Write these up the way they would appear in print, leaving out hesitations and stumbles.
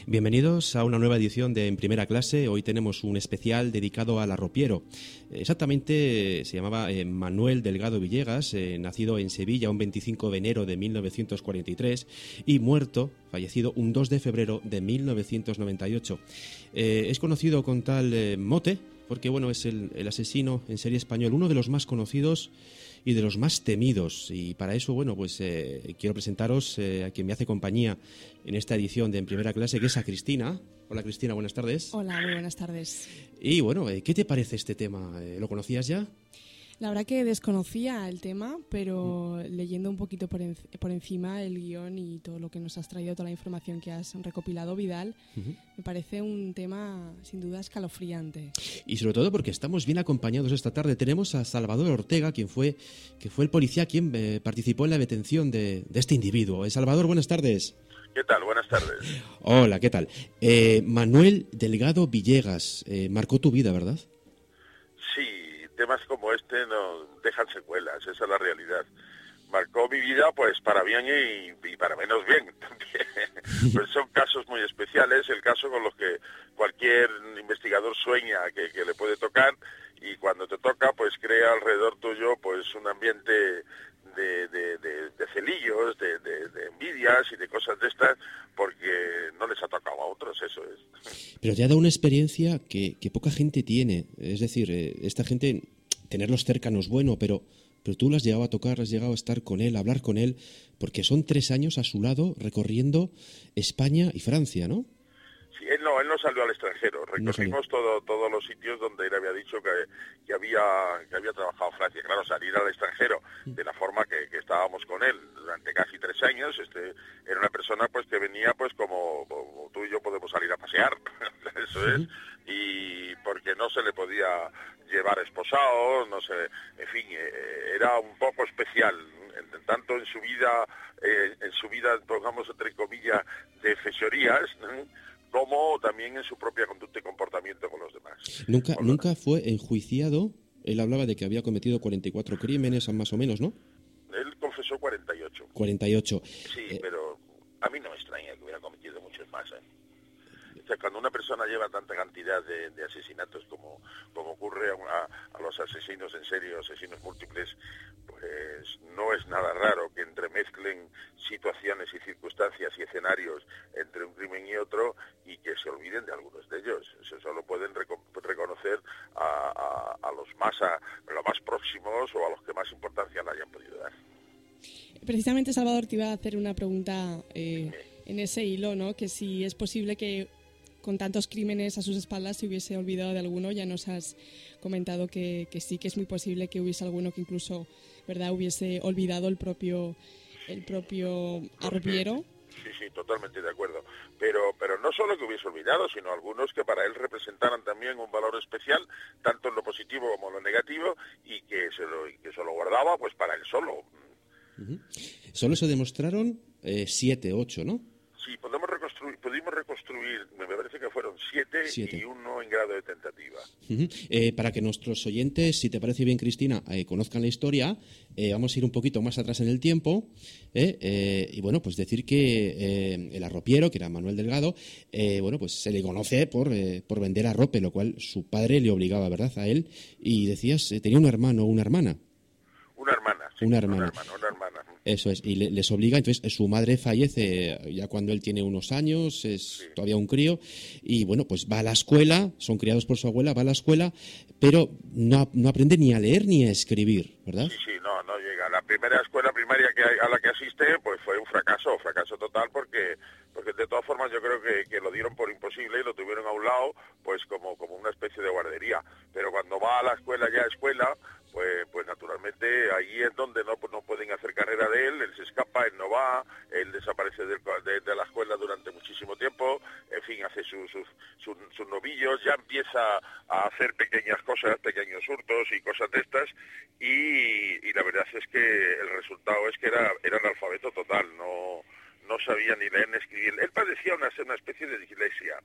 Bienvenidos a una nueva edición de En Primera Clase. Hoy tenemos un especial dedicado al arropiero. Exactamente se llamaba Manuel Delgado Villegas, nacido en Sevilla un 25 de enero de 1943 y fallecido un 2 de febrero de 1998. Es conocido con tal mote porque es el asesino en serie español, uno de los más conocidos y de los más temidos. Y para eso, quiero presentaros a quien me hace compañía en esta edición de En Primera Clase, que es a Cristina. Hola, Cristina, buenas tardes. Hola, muy buenas tardes. Y ¿qué te parece este tema? ¿Lo conocías ya? La verdad que desconocía el tema, pero leyendo un poquito por encima el guión y todo lo que nos has traído, toda la información que has recopilado, Vidal, me parece un tema sin duda escalofriante. Y sobre todo porque estamos bien acompañados esta tarde. Tenemos a Salvador Ortega, que fue el policía quien participó en la detención de este individuo. Salvador, buenas tardes. ¿Qué tal? Buenas tardes. Hola, ¿qué tal? Manuel Delgado Villegas, marcó tu vida, ¿verdad? Sí, temas como este nos dejan secuelas, esa es la realidad. Marcó mi vida pues para bien y para menos bien también. Pues son casos muy especiales, el caso con los que cualquier investigador sueña que le puede tocar, y cuando te toca pues crea alrededor tuyo pues un ambiente de celillos, de envidias y de cosas de estas, porque no les ha tocado a otros, eso es. Pero te ha dado una experiencia que poca gente tiene. Es decir, esta gente, tenerlos cerca no es bueno, pero tú lo has llegado a tocar, has llegado a estar con él, a hablar con él, porque son 3 años a su lado recorriendo España y Francia, ¿no? Sí, él no salió al extranjero. Recorrimos todos los sitios donde él había dicho que había trabajado Francia. Claro, salir al extranjero de la forma que estábamos con él durante casi 3 años, era una persona pues que venía pues como tú y yo podemos salir a pasear, eso es, y porque no se le podía llevar esposado, no sé, en fin, era un poco especial, tanto en su vida, pongamos entre comillas, de fechorías, como también en su propia conducta y comportamiento con los demás. Nunca fue enjuiciado. Él hablaba de que había cometido 44 crímenes, más o menos, ¿no? Él confesó 48. 48. Sí, pero a mí no me extraña que hubiera cometido muchos más, O sea, cuando una persona lleva tanta cantidad de asesinatos como ocurre a los asesinos en serie, asesinos múltiples, pues no es nada raro que entremezclen situaciones y circunstancias y escenarios entre un crimen y otro y que se olviden de algunos de ellos. Eso solo pueden reconocer a los los más próximos o a los que más importancia le hayan podido dar. Precisamente, Salvador, te iba a hacer una pregunta en ese hilo, ¿no? Que si es posible que con tantos crímenes a sus espaldas se hubiese olvidado de alguno. Ya nos has comentado que sí, que es muy posible que hubiese alguno que incluso, ¿verdad?, hubiese olvidado el propio arropiero. Sí, totalmente de acuerdo. Pero no solo que hubiese olvidado, sino algunos que para él representaran también un valor especial, tanto en lo positivo como en lo negativo, y que se lo guardaba pues para él solo. Solo se demostraron 7, 8, ¿no? Sí, pudimos reconstruir, me parece que fueron 7 y 1 en grado de tentativa. Para que nuestros oyentes, si te parece bien, Cristina, conozcan la historia, vamos a ir un poquito más atrás en el tiempo, y pues decir que el arropiero, que era Manuel Delgado, pues se le conoce por vender arrope, lo cual su padre le obligaba, ¿verdad?, a él, y decías, tenía un hermano o una hermana. Una hermana. Una hermana. Eso es, y les obliga. Entonces su madre fallece ya cuando él tiene unos años, es todavía un crío, y pues va a la escuela, son criados por su abuela, va a la escuela, pero no aprende ni a leer ni a escribir, ¿verdad? Sí, no llega. La primera escuela primaria a la que asiste pues fue un fracaso total, porque de todas formas yo creo que lo dieron por imposible y lo tuvieron a un lado pues como una especie de guardería. Pero cuando va a la escuela, pues naturalmente ahí es donde no pueden hacer carrera de él se escapa, él no va, él desaparece de la escuela durante muchísimo tiempo, en fin, hace sus novillos, ya empieza a hacer pequeñas cosas, pequeños hurtos y cosas de estas, y la verdad es que el resultado es que era analfabeto total, no sabía ni leer ni escribir. Él padecía una especie de dislexia,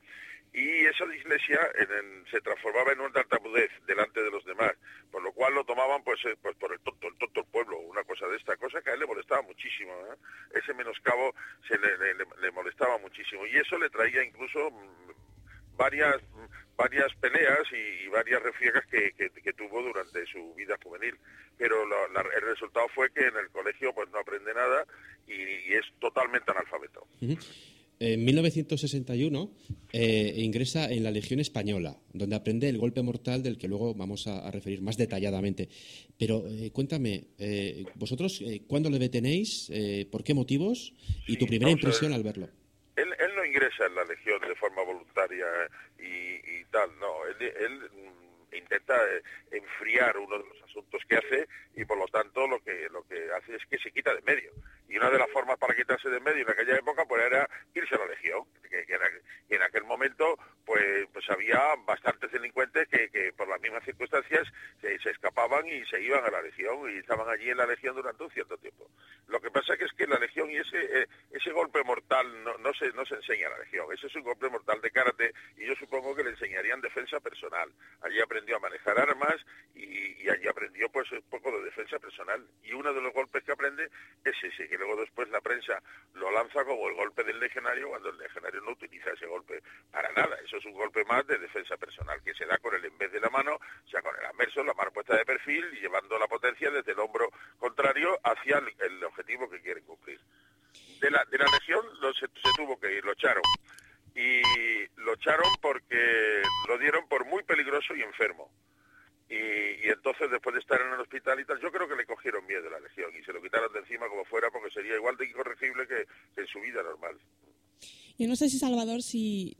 y esa dislexia se transformaba en una tartamudez delante de los demás, por lo cual lo tomaban pues por el tonto del pueblo, una cosa de esta cosa que a él le molestaba muchísimo, ese menoscabo le molestaba muchísimo, y eso le traía incluso varias peleas y varias refriegas que tuvo durante su vida juvenil, pero el resultado fue que en el colegio pues no aprende nada y es totalmente analfabeto. Uh-huh. En 1961 ingresa en la Legión Española, donde aprende el golpe mortal del que luego vamos a referir más detalladamente. Pero cuéntame, vosotros, ¿cuándo le detenéis? ¿Por qué motivos? Y tu primera impresión al verlo. Él no ingresa en la Legión de forma voluntaria y tal, no. Él intenta enfriar uno de los asuntos que hace y por lo tanto lo que hace es que se quita de medio. Y una de las formas para quitarse de medio en aquella época pues era irse a la Legión, que en aquel momento pues había bastantes delincuentes que por las mismas circunstancias se escapaban y se iban a la Legión y estaban allí en la Legión durante un cierto tiempo. Lo que pasa es que la Legión y ese golpe mortal no se enseña en la Legión. Ese es un golpe mortal de karate y yo supongo que le enseñarían defensa personal. Allí aprendió a manejar armas y allí aprendió pues un poco de defensa personal. Y uno de los golpes que aprende es ese, que luego después la prensa lo lanza como el golpe del legionario, cuando el legionario no utiliza ese golpe para nada. Eso es un golpe más de defensa personal, que se da con el en vez de la mano, o sea, con el anverso, la mano puesta de perfil y llevando la potencia desde el hombro contrario hacia el objetivo que quieren cumplir. De la Legión se tuvo que ir, lo echaron. Y lo echaron porque lo dieron por muy peligroso y enfermo. Y entonces, después de estar en el hospital y tal, yo creo que le cogieron miedo a la Legión y se lo quitaron de encima como fuera, porque sería igual de incorregible que en su vida normal. Yo no sé si, Salvador, si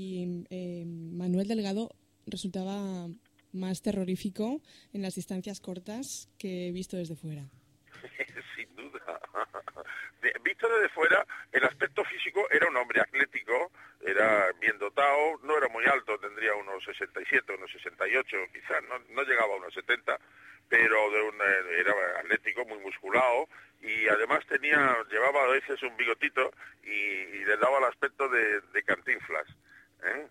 Manuel Delgado resultaba más terrorífico en las distancias cortas que visto desde fuera. Sin duda. Visto desde fuera, el aspecto físico era un hombre atlético, era bien dotado, no era muy alto, tendría unos 67, unos 68, quizás, no llegaba a unos 70, pero era atlético, muy musculado, y además llevaba a veces un bigotito y le daba el aspecto de Cantinflas, ¿eh?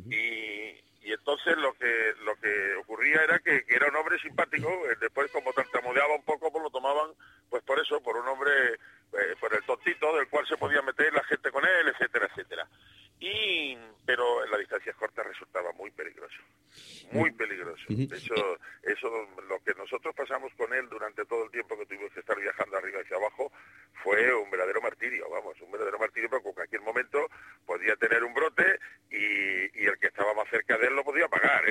Y entonces lo que ocurría era que era un hombre simpático. Después, como tartamudeaba un poco, pues lo tomaban pues por eso, por un hombre, por el tontito del cual se podía meter la gente con él, etcétera, etcétera. Pero en las distancias cortas resultaba muy peligroso, muy peligroso. De hecho, eso lo que nosotros pasamos con él durante todo el tiempo que tuvimos que estar viajando arriba y hacia abajo fue un verdadero martirio, porque en cualquier momento podía tener un brote y el que estaba más cerca de él lo podía pagar,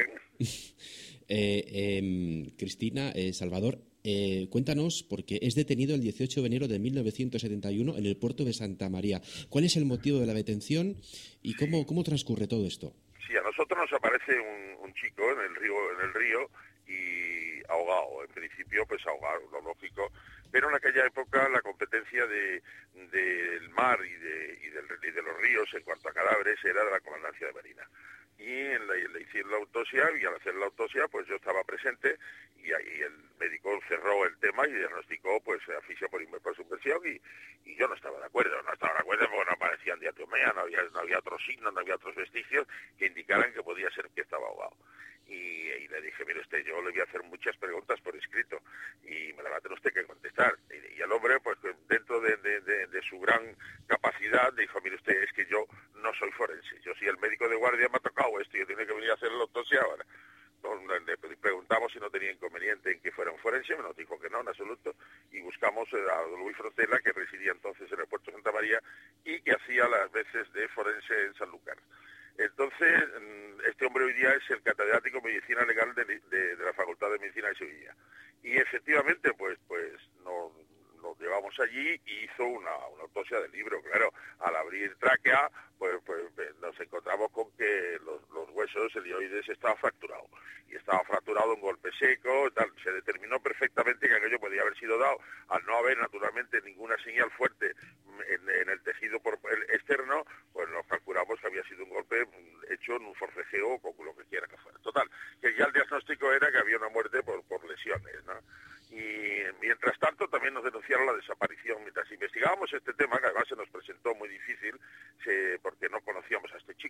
Cristina, Salvador, cuéntanos, porque es detenido el 18 de enero de 1971 en el puerto de Santa María. ¿Cuál es el motivo de la detención y cómo transcurre todo esto? Sí, a nosotros nos aparece un chico en el río y ahogado. En principio, pues ahogado, lo lógico. Pero en aquella época la competencia del mar y de los ríos en cuanto a cadáveres era de la Comandancia de Marina. Y le hicieron la autopsia, y al hacer la autopsia pues yo estaba presente y ahí el médico cerró el tema y diagnosticó pues asfixia por submersión y yo no estaba de acuerdo porque no aparecían diatomea, no había otros signos, no había otros vestigios que indicaran que podía ser que estaba ahogado. Y le dije, mire usted, yo le voy a hacer muchas preguntas por escrito y me la va a tener usted que contestar. Y el hombre, pues dentro de su gran capacidad, dijo, mire usted, es que yo no soy forense, yo soy el médico de guardia, me ha tocado esto, yo tengo que venir a hacer la autopsia ahora. Le preguntamos si no tenía inconveniente en que fuera un forense, me nos dijo que no, en absoluto, y buscamos a Luis Frontela, que residía entonces en el puerto de Santa María y que hacía las veces de forense en Sanlúcar. Entonces, este hombre hoy día es el catedrático de Medicina Legal de la Facultad de Medicina de Sevilla. Y efectivamente, pues nos llevamos allí y hizo una autopsia del libro. Claro, al abrir tráquea, pues nos encontramos con que los huesos, el ioides, estaba fracturado. Y estaba fracturado un golpe seco, tal. Se determinó perfectamente que aquello podía haber sido dado, al no haber naturalmente ninguna señal fuerte en el tejido externo, pues nos calculamos que había sido un golpe hecho en un forcejeo o con lo que quiera que fuera. Total, que ya el diagnóstico era que había una muerte por lesiones, ¿no? Y mientras tanto también nos denunciaron la desaparición. Mientras investigábamos este tema, que además se nos presentó muy difícil, porque no conocíamos a este chico,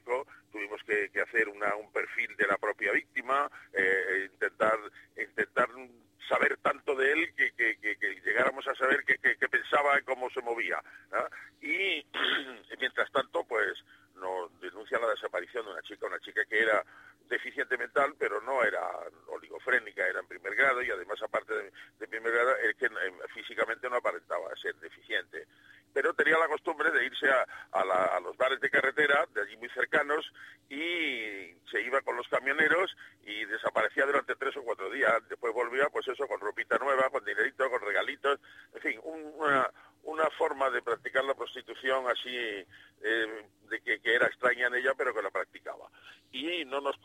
chico, tuvimos que hacer un perfil de la propia víctima, intentar saber tanto de él que llegáramos a saber qué pensaba y cómo se movía, ¿no? Y mientras tanto, pues nos denuncia la desaparición de una chica que era deficiente mental, pero no era oligofrénica, era en primer grado, y además, aparte de primer grado, es que físicamente no aparentaba ser deficiente. Pero tenía la costumbre de irse a los bares de carretera, de allí muy cercanos, y se iba con los camioneros y desaparecía durante 3 o 4 días. Después volvía, pues eso, con ropita nueva, con dinerito, con regalitos, en fin, una forma de practicar la prostitución así, de que era extraña en ella, pero que la practicaba. Y no nos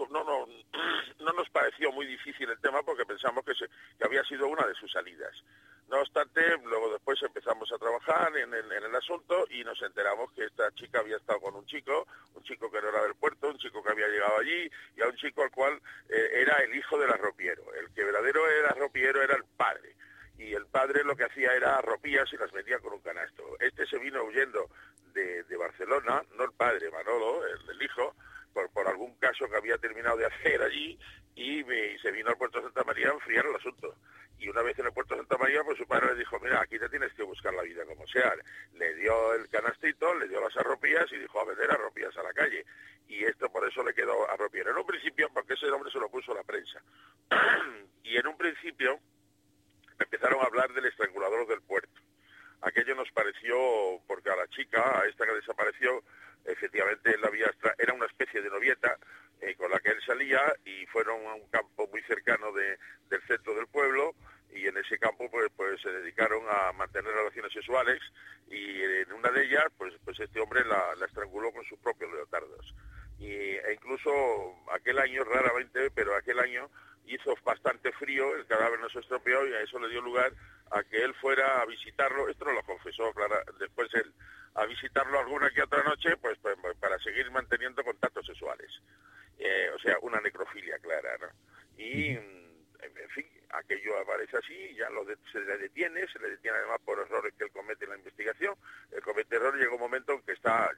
pareció muy difícil el tema, porque pensamos que había sido una de sus salidas. No obstante, luego después empezamos a trabajar en el asunto y nos enteramos que esta chica había estado con un chico que no era del puerto, un chico que había llegado allí, y a un chico al cual era el hijo del arropiero. El que verdadero era arropiero era el padre. Y el padre lo que hacía era arropías y las vendía con un canasto. Este se vino huyendo de Barcelona, no el padre, Manolo, el hijo, por algún caso que había terminado de hacer allí, y se vino al puerto de Santa María a enfriar el asunto. Y una vez en el puerto de Santa María, pues su padre le dijo, mira, aquí te tienes que buscar la vida como sea. Le dio el canastito, le dio las arropías y dijo, a vender arropías a la calle. Y esto por eso le quedó arropiero. En un principio, porque ese nombre se lo puso la prensa. Y en un principio empezaron a hablar del estrangulador del puerto. Aquello nos pareció, porque a la chica, a esta que desapareció, efectivamente era una especie de novieta con la que él salía, y fueron a un campo muy cercano del centro del pueblo, y en ese campo pues se dedicaron a mantener relaciones sexuales, y en una de ellas pues este hombre la estranguló con sus propios leotardos. E incluso aquel año, raramente, pero aquel año hizo bastante frío, el cadáver no se estropeó, y a eso le dio lugar a que él fuera a visitarlo. Esto no lo confesó, Clara, después él, a visitarlo alguna que otra noche, pues para seguir manteniendo contactos sexuales. O sea, una necrofilia clara, ¿no? Y, en fin, aquello aparece así, ya se le detiene además por errores que él comete en la investigación. Él comete errores, llega un momento en que está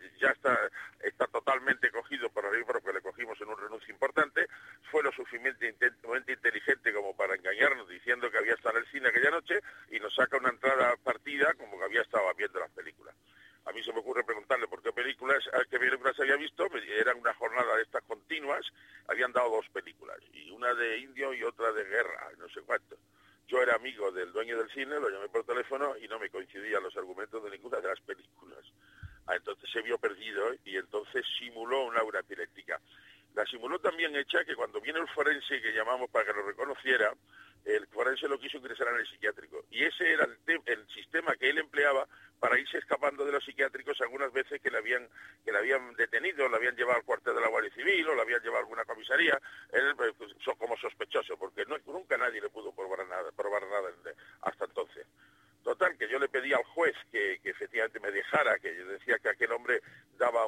totalmente cogido por arriba, porque le cogimos en un renuncio importante. Fue lo suficientemente inteligente como para engañarnos diciendo que había estado en el cine aquella noche, y nos saca una entrada partida como que había estado viendo las películas. A mí se me ocurre preguntarle por qué películas había visto. Eran una jornada de estas continuas, habían dado 2 películas, y una de indio y otra de guerra, no sé cuánto. Yo era amigo del dueño del cine, lo llamé por teléfono y no me coincidían los argumentos de ninguna de las películas. Entonces se vio perdido, y entonces simuló una aura epiléptica. La simuló también hecha que cuando viene el forense, que llamamos para que lo reconociera, el forense lo quiso ingresar en el psiquiátrico. Y ese era el sistema que él empleaba para irse escapando de los psiquiátricos algunas veces que le habían detenido, le habían llevado al cuartel de la Guardia Civil o le habían llevado a alguna comisaría, él, pues, como sospechoso, porque nunca nadie le pudo probar nada hasta entonces. Total, que yo le pedí al juez que efectivamente me dejara, que yo decía que aquel hombre daba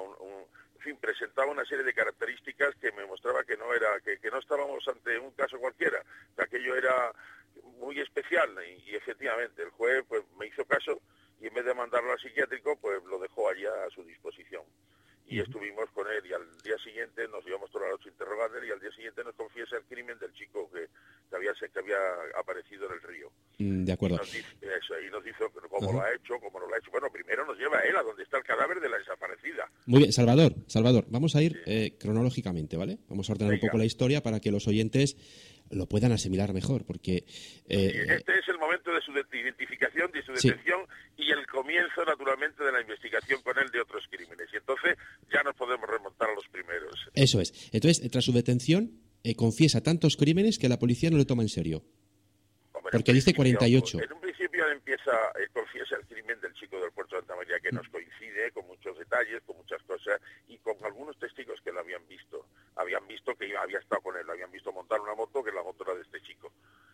en fin, presentaba una serie de características que me mostraba que no estábamos ante un caso cualquiera, que aquello era muy especial, y efectivamente el juez pues me hizo caso, y en vez de mandarlo al psiquiátrico, pues lo dejó allá a su disposición. Y estuvimos con él, y al día siguiente nos íbamos toda la noche interrogando, y al día siguiente nos confiesa el crimen del chico que había aparecido en el río. De acuerdo. Y nos dice cómo lo ha hecho, cómo no lo ha hecho. Bueno, primero nos lleva él a donde está el cadáver de la desaparecida. Muy bien, Salvador, vamos a ir cronológicamente, ¿vale? Vamos a ordenar un poco la historia para que los oyentes lo puedan asimilar mejor, porque... Este es el momento de su identificación, de su detención, y el comienzo, naturalmente, de la investigación con él de otros crímenes. Y entonces ya nos podemos remontar a los primeros. Eso es. Entonces, tras su detención, confiesa tantos crímenes que la policía no le toma en serio. Hombre, porque dice 48. En un principio confiesa el crimen del chico del puerto de Santa María, que nos coincide con muchos detalles, con muchas cosas, y con algunos testigos que lo habían visto. Habían visto que había estado con él, lo habían visto montar una moto, que la moto era de este chico.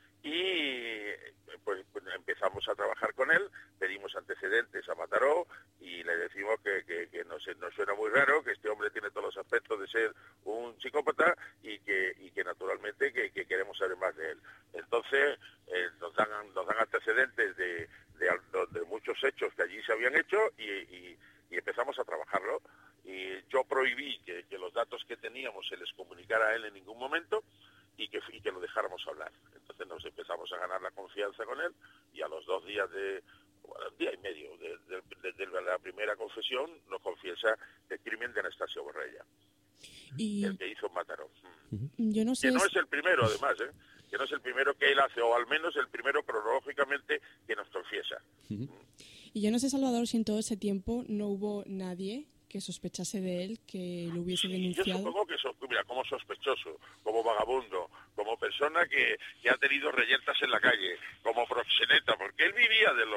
Y pues empezamos a trabajar con él, pedimos antecedentes a Mataró, y le decimos que nos suena muy raro, que este hombre tiene todos los aspectos de ser un psicópata, y que naturalmente que queremos saber más de él. Entonces nos dan antecedentes de muchos hechos que allí se habían hecho, y empezamos a trabajarlo. y yo prohibí que los datos que teníamos se les comunicara a él en ningún momento y que lo dejáramos hablar. Entonces nos empezamos a ganar la confianza con él y a los 2 días un día y medio de la primera confesión nos confiesa el crimen de Anastasio Borrella, el que hizo Mataró. Yo no sé que no es el primero, además, que no es el primero que él hace, o al menos el primero cronológicamente que nos confiesa. Y yo no sé, Salvador, si en todo ese tiempo no hubo nadie que sospechase de él, que lo hubiese denunciado. Yo supongo que mira, como sospechoso, como vagabundo, como persona que ha tenido reyertas en la calle, como proxeneta, porque él vivía de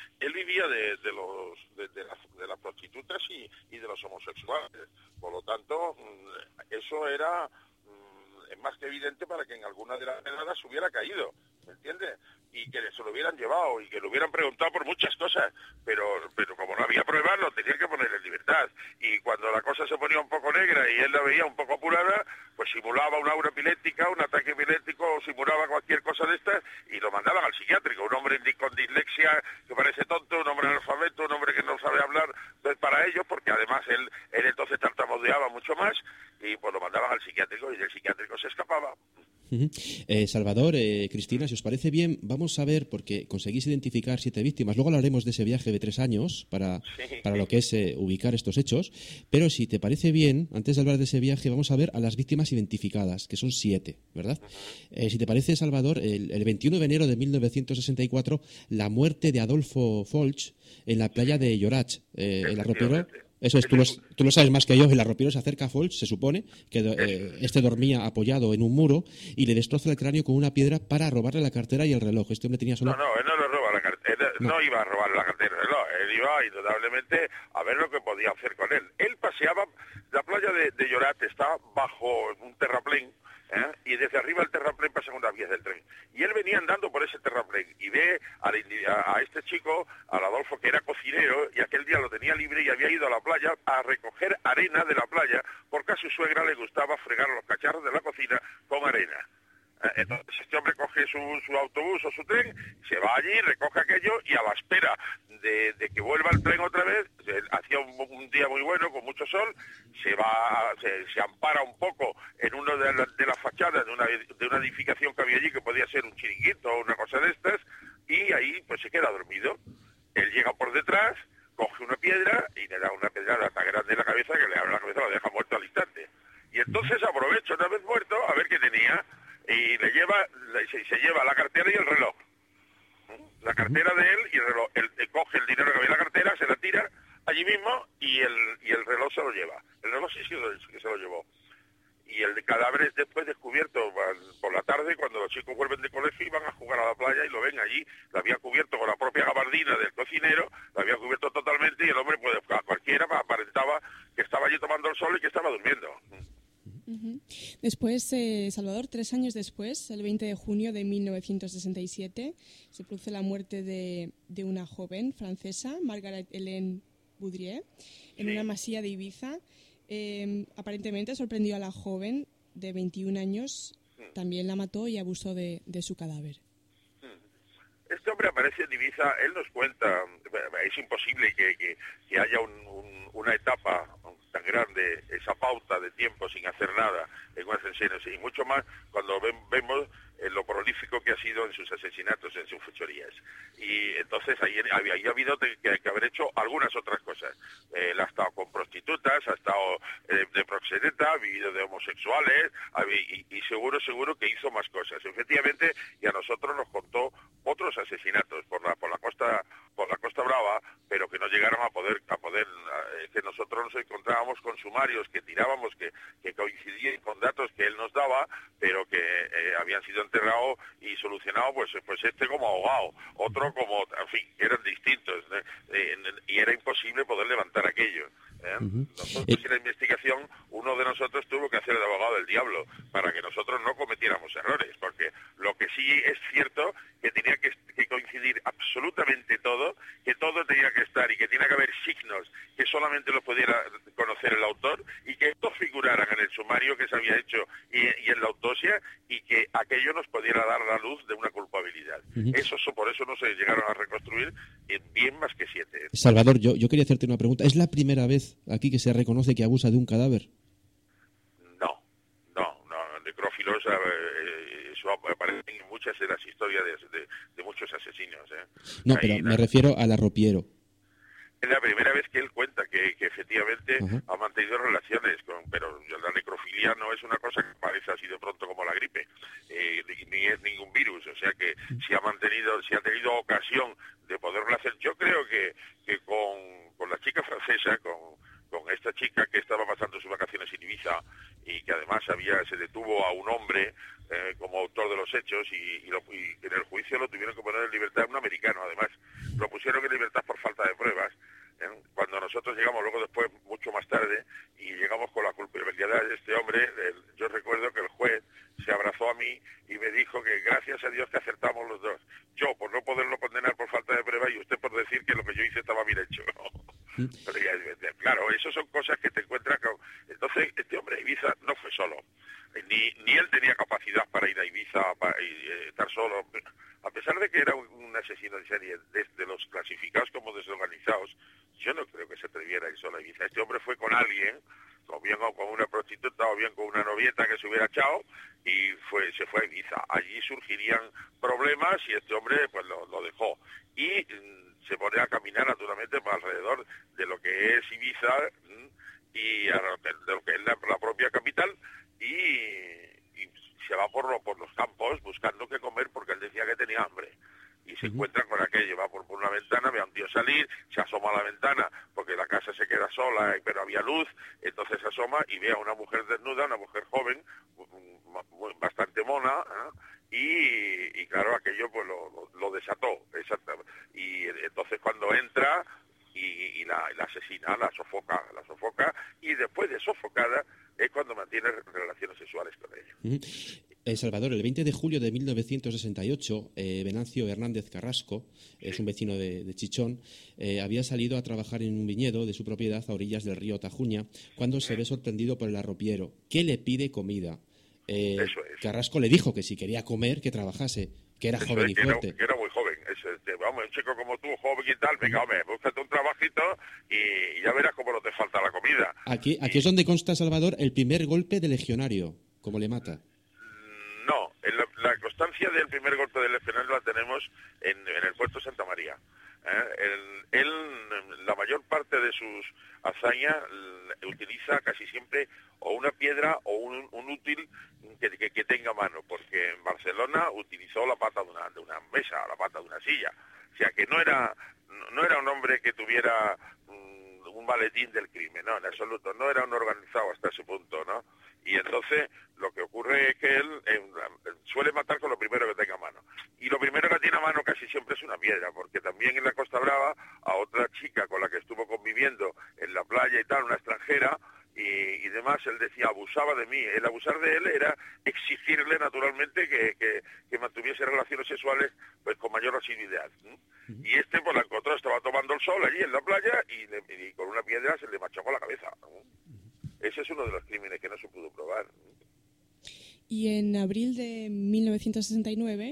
las prostitutas y de los homosexuales. Por lo tanto, eso era más que evidente para que en alguna de las pedradas hubiera caído, ¿me entiendes? Y que se lo hubieran llevado y que lo hubieran preguntado por muchas cosas, pero como no había pruebas, lo tenían que poner en libertad. Y cuando la cosa se ponía un poco negra y él la veía un poco apurada, pues simulaba una aura epiléptica, un ataque epiléptico, o simulaba cualquier cosa de estas y lo mandaban al psiquiátrico. Un hombre con dislexia que parece tonto, un hombre analfabeto, un hombre que no sabe hablar, entonces para ellos, porque además él entonces tartamudeaba mucho más, y pues lo mandaban al psiquiátrico y del psiquiátrico se escapaba. Salvador, Cristina, si os parece bien, vamos a ver, porque conseguís identificar 7 víctimas. Luego hablaremos de ese viaje de 3 años para lo que es ubicar estos hechos. Pero si te parece bien, antes de hablar de ese viaje, vamos a ver a las víctimas identificadas, que son 7, ¿verdad? Si te parece, Salvador, el 21 de enero de 1964, la muerte de Adolfo Folch en la playa de Llorach, el arropiero. Eso es, tú lo sabes más que yo. El arropiero se acerca a Folch, se supone que este dormía apoyado en un muro y le destroza el cráneo con una piedra para robarle la cartera y el reloj. Este hombre tenía solo... No, él no le roba la cartera, no iba a robar la cartera, no, él iba indudablemente a ver lo que podía hacer con él. Él paseaba, la playa de Llorat está bajo un terraplén, y desde arriba el terraplén pasa unas vías del tren. Y él venía andando por ese terraplén y ve a este chico, al Adolfo, que era cocinero, y aquel día lo tenía libre y había ido a la playa a recoger arena de la playa, porque a su suegra le gustaba fregar los cacharros de la cocina con arena. Entonces este hombre coge su autobús o su tren, se va allí, recoge aquello y a la espera de que vuelva el tren otra vez, hacía un día muy bueno con mucho sol, se ampara un poco en una de las fachadas de una edificación que había allí, que podía ser un chiringuito o una cosa de estas, y ahí pues se queda dormido. Él llega por detrás, coge una piedra y le da una pedrada tan grande en la cabeza que le abre la cabeza, lo deja muerto al instante. Y entonces aprovecha, una vez muerto, a ver qué tenía, y se lleva la cartera y el reloj. La cartera de él y el reloj. Él coge el dinero que había en la cartera, se la tira allí mismo y el reloj se lo lleva. El reloj sí que se lo llevó. Y el cadáver es después descubierto por la tarde, cuando los chicos vuelven de colegio y van a jugar a la playa y lo ven allí. Lo había cubierto con la propia gabardina del cocinero, lo había cubierto totalmente y el hombre, pues a cualquiera aparentaba que estaba allí tomando el sol y que estaba durmiendo. Después, Salvador, 3 años después, el 20 de junio de 1967, se produce la muerte de una joven francesa, Margaret Hélène Boudrier, en una masía de Ibiza. Aparentemente sorprendió a la joven de 21 años, también la mató y abusó de su cadáver. Este hombre aparece en Ibiza, él nos cuenta, es imposible que haya una etapa tan grande, esa pauta de tiempo sin hacer nada en un asesino, y mucho más cuando vemos lo prolífico que ha sido en sus asesinatos, en sus fechorías. Y entonces ahí ha habido que haber hecho algunas otras cosas. Él ha estado con prostitutas, ha estado de proxeneta, ha vivido de homosexuales, y seguro que hizo más cosas. Efectivamente, y a nosotros nos contó otros asesinatos por la Costa Brava, pero que no llegaron a poder que nosotros nos encontrábamos con sumarios que tirábamos, que coincidían con datos que él nos daba, pero que habían sido enterrados y solucionados, pues este como ahogado, otro como, en fin, eran distintos, y era imposible poder levantar aquello. Nosotros en la investigación, uno de nosotros nosotros tuvo que hacer de abogado del diablo para que nosotros no cometiéramos errores, porque lo que sí es cierto que tenía que coincidir absolutamente todo, que todo tenía que estar y que tenía que haber signos que solamente lo pudiera conocer el autor y que estos figuraran en el sumario que se había hecho y en la autopsia y que aquello nos pudiera dar la luz de una culpabilidad. Por eso no se llegaron a reconstruir bien más que 7. Salvador, yo quería hacerte una pregunta. ¿Es la primera vez aquí que se reconoce que abusa de un cadáver? No, necrófilos, eso aparece en muchas de las historias de muchos asesinos. No, pero me refiero al arropiero. Es la primera vez que él cuenta que efectivamente ha mantenido relaciones pero la necrofilia no es una cosa que aparece así de pronto como la gripe, ni es ningún virus, o sea que si ha tenido ocasión de poderlo hacer. Yo creo que con la chica francesa, con esta chica que estaba pasando sus vacaciones en Ibiza y que además se detuvo a un hombre como autor de los hechos y en el juicio lo tuvieron que poner en libertad, un americano además, lo pusieron en libertad por falta de pruebas. Cuando nosotros llegamos luego después, mucho más tarde, y llegamos con la culpabilidad de este hombre, yo recuerdo que el juez se abrazó a mí y me dijo que gracias a Dios que acertamos los dos. Yo por no poderlo condenar por falta de prueba y usted por decir que lo que yo hice estaba bien hecho. Pero claro, eso son cosas que te encuentras con... Entonces, este hombre de Ibiza no fue solo. Ni él tenía capacidad para ir a Ibiza, para estar solo. A pesar de que era un asesino en serie, de los clasificados como desorganizados, yo no creo que se atreviera a ir solo a Ibiza. Este hombre fue con alguien, o bien con una prostituta, o bien con una novieta que se hubiera echado, y se fue a Ibiza. Allí surgirían problemas y este hombre pues lo dejó. Y se pone a caminar naturalmente por alrededor de lo que es Ibiza y de lo que es la propia capital, y se va por los campos buscando qué comer porque él decía que tenía hambre. Y se encuentra con aquello, va por una ventana, ve a un tío salir, se asoma a la ventana porque la casa se queda sola, pero había luz, entonces se asoma y ve a una mujer desnuda, una mujer joven, bastante mona, y claro, aquello pues lo desató, exactamente. Y entonces cuando entra y la asesina, la sofoca, y después de sofocada es cuando mantiene relaciones sexuales con ella. Salvador, el 20 de julio de 1968, Venancio Hernández Carrasco, es un vecino de Chichón, había salido a trabajar en un viñedo de su propiedad a orillas del río Tajuña cuando se ve sorprendido por el arropiero, que le pide comida. Eso es. Carrasco le dijo que si quería comer, que trabajase, que era joven y fuerte. Que era muy joven. Vamos, un chico como tú, joven y tal, venga, hombre, búscate un trabajito y ya verás cómo no te falta la comida. Aquí es donde consta, Salvador, el primer golpe de legionario, como le mata. No, la constancia del primer golpe de legionario la tenemos en el puerto Santa María. Él, la mayor parte de sus hazañas, utiliza casi siempre o una piedra o un útil que tenga mano, porque en Barcelona utilizó la pata de una mesa, la pata de una silla. O sea que no era un hombre que tuviera un maletín del crimen, no, en absoluto, no era un organizado hasta ese punto, ¿no? Y entonces lo que ocurre es que él suele matar con lo primero que tenga a mano. Y lo primero que tiene a mano casi siempre es una piedra, porque también en la Costa Brava a otra chica con la que estuvo conviviendo en la playa y tal, una extranjera, y demás, él decía, abusaba de mí. El abusar de él era exigirle naturalmente que mantuviese relaciones sexuales pues con mayor asiduidad. Y este pues la encontró, estaba tomando el sol allí en la playa y con una piedra se le machacó la cabeza. Ese es uno de los crímenes que no se pudo probar. Y en abril de 1969,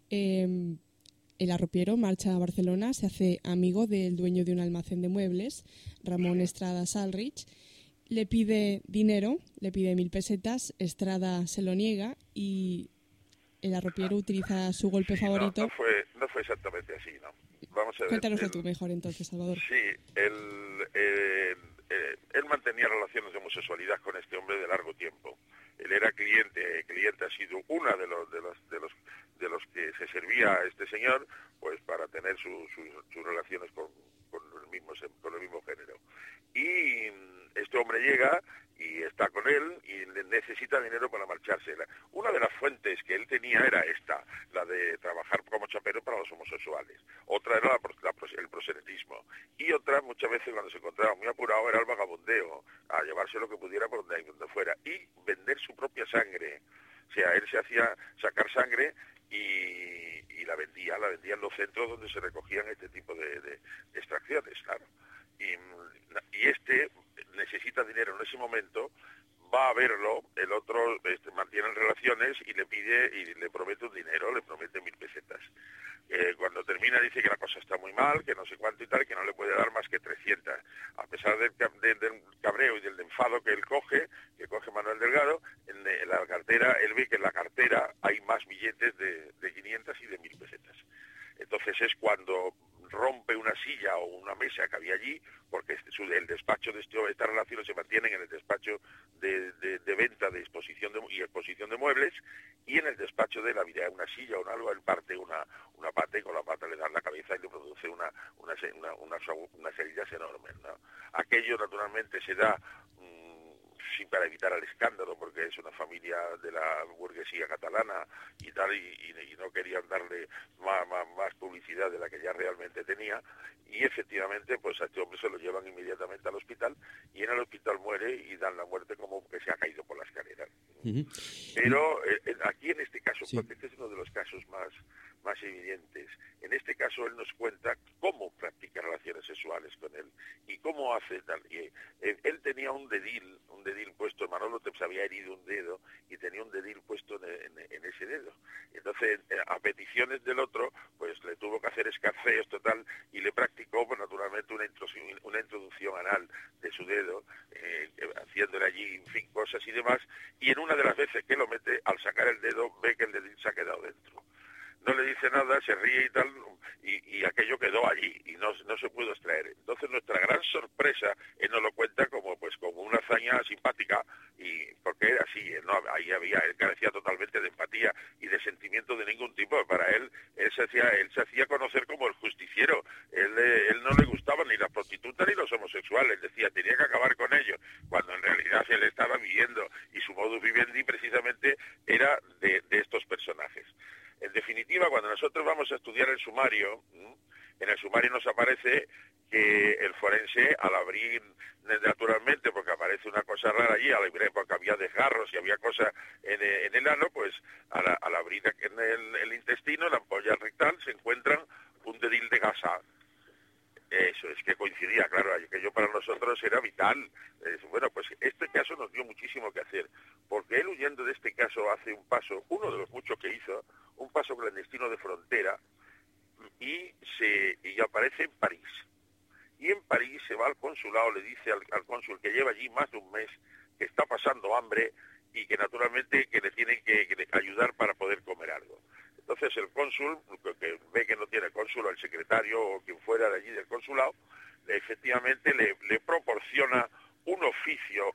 el arropiero marcha a Barcelona, se hace amigo del dueño de un almacén de muebles, Ramón Estrada Salrich, le pide dinero, le pide 1.000 pesetas, Estrada se lo niega y el arropiero utiliza su golpe favorito. No fue exactamente así, ¿no? Vamos a ver. Cuéntanoslo tú mejor entonces, Salvador. Sí, él mantenía relaciones de homosexualidad con este hombre de largo tiempo. Él era cliente ha sido una de los que se servía a este señor, pues para tener sus relaciones con el mismo género. Y este hombre llega y está con él y necesita dinero para marcharse. Una de las fuentes que él tenía era esta, la de trabajar como chapero para los homosexuales. Otra era el proxenetismo. Y otra, muchas veces cuando se encontraba muy apurado, era el vagabundeo, a llevarse lo que pudiera por donde fuera. Y extraer su propia sangre. O sea, él se hacía sacar sangre y la vendía en los centros donde se recogían este tipo de extracciones, claro. Y este necesita dinero en ese momento, va a verlo, el otro mantiene relaciones y le pide y le promete un dinero, le promete 1.000 pesetas. Cuando termina dice que la cosa está muy mal, que no sé cuánto y tal, que no le puede dar más que 300. A pesar del cabreo y del enfado que coge Manuel Delgado, en la cartera, él ve que en la cartera hay más billetes de 500 y de 1.000 pesetas. Entonces es cuando rompe una silla o una mesa que había allí, porque el despacho de estas relaciones se mantienen en el despacho de venta de exposición y exposición de muebles, y en el despacho de la vida una silla o algo, él parte una pata y con la pata le dan la cabeza y le produce unas heridas enormes, ¿no? Aquello naturalmente se da sí, para evitar el escándalo, porque es una familia de la burguesía catalana y tal, y no querían darle más publicidad de la que ya realmente tenía, y efectivamente pues a este hombre se lo llevan inmediatamente al hospital, y en el hospital muere y dan la muerte como que se ha caído por la escalera. Pero aquí en este caso, sí, porque este es uno de los casos más evidentes, en este caso él nos cuenta cómo practica relaciones sexuales con él y cómo hace tal. Y él tenía un dedil puesto, Manolo se había herido un dedo y tenía un dedil puesto en ese dedo. Entonces, a peticiones del otro, pues le tuvo que hacer escarceos total y le practicó, pues naturalmente, una introducción anal de su dedo, haciéndole allí, en fin, cosas y demás, y en una de las veces que lo mete, al sacar el dedo, ve que el dedil se ha quedado dentro. No le dice nada, se ríe y tal, y aquello quedó allí y no se pudo extraer. Entonces nuestra gran sorpresa, él nos lo cuenta como una hazaña simpática, y porque era así, él carecía totalmente de empatía y de sentimiento de ningún tipo. Para él se hacía conocer como el justiciero. Él no le gustaban ni las prostitutas ni los homosexuales, decía, tenía que acabar con ellos, cuando en realidad él estaba viviendo, y su modus vivendi precisamente era de estos personajes. En definitiva, cuando nosotros vamos a estudiar el sumario, en el sumario nos aparece que el forense, al abrir, naturalmente, porque aparece una cosa rara allí, al abrir, porque había desgarros y había cosas en el ano, pues al abrir en el intestino, la ampolla rectal, se encuentran un dedil de gasa. Eso, es que coincidía, claro, aquello para nosotros era vital. Bueno, pues este caso nos dio muchísimo que hacer, porque él, huyendo de este caso, hace un paso, uno de los muchos que hizo, un paso clandestino de frontera, y aparece en París. Y en París se va al consulado, le dice al cónsul, que lleva allí más de un mes, que está pasando hambre y que naturalmente que le tienen que ayudar para poder comer algo. Entonces el cónsul, que ve que no tiene cónsul, el secretario o quien fuera de allí del consulado, efectivamente le proporciona un oficio,